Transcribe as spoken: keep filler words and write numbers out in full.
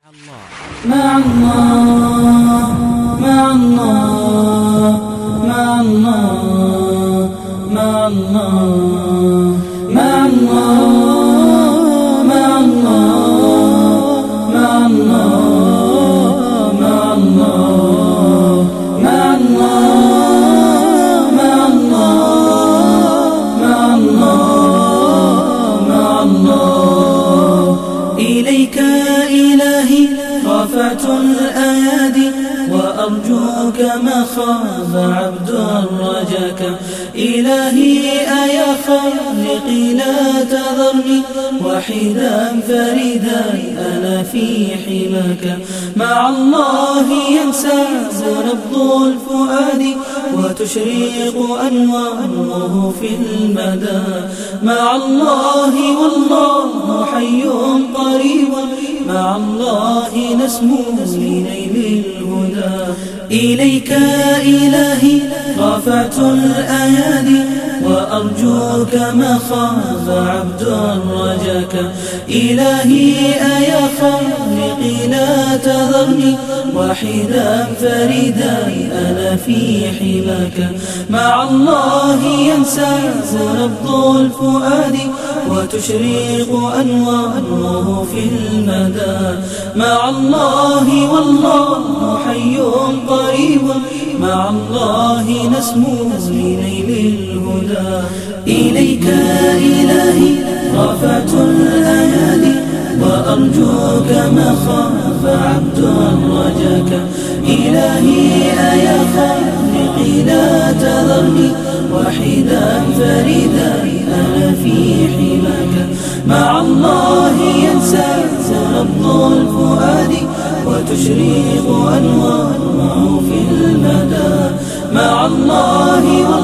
مع الله مع الله مع الله مع الله مع الله مع الله مع الله مع الله مع الله مع الله مع الله مع الله إليك إلهي رفعت الأيادي وأرجوك ما خاب عبد رجاك. إلهي أيا خالقي لا تذرني وحيدا فريدا أنا في حماك. مع الله ينساب نبض الفؤاد وتشرق أنواره في المدى. مع الله والله حي قريب مع الله نسمو لنيل الهدى. إليك إلهي رفعت الأيادي وأرجوك ما خاف عبد رجاك. إلهي أيا خالقي لا تذرني وحيدا فريدا أنا في حماك. مع الله ينساب نبض الفؤاد وتشرق أنواره في المدى. مع الله والله حي قريب مع الله نسمو لنيل الهدى. إليك إلهي رفعت الأيادي وأرجوك ما خاف عبد رجاك. إلهي أيا خالقي لا تذرني وحيدا فريدا أنا في حماك. مع الله ينساب نبض الفؤاد وتشرق أنواره في المدى. مع الله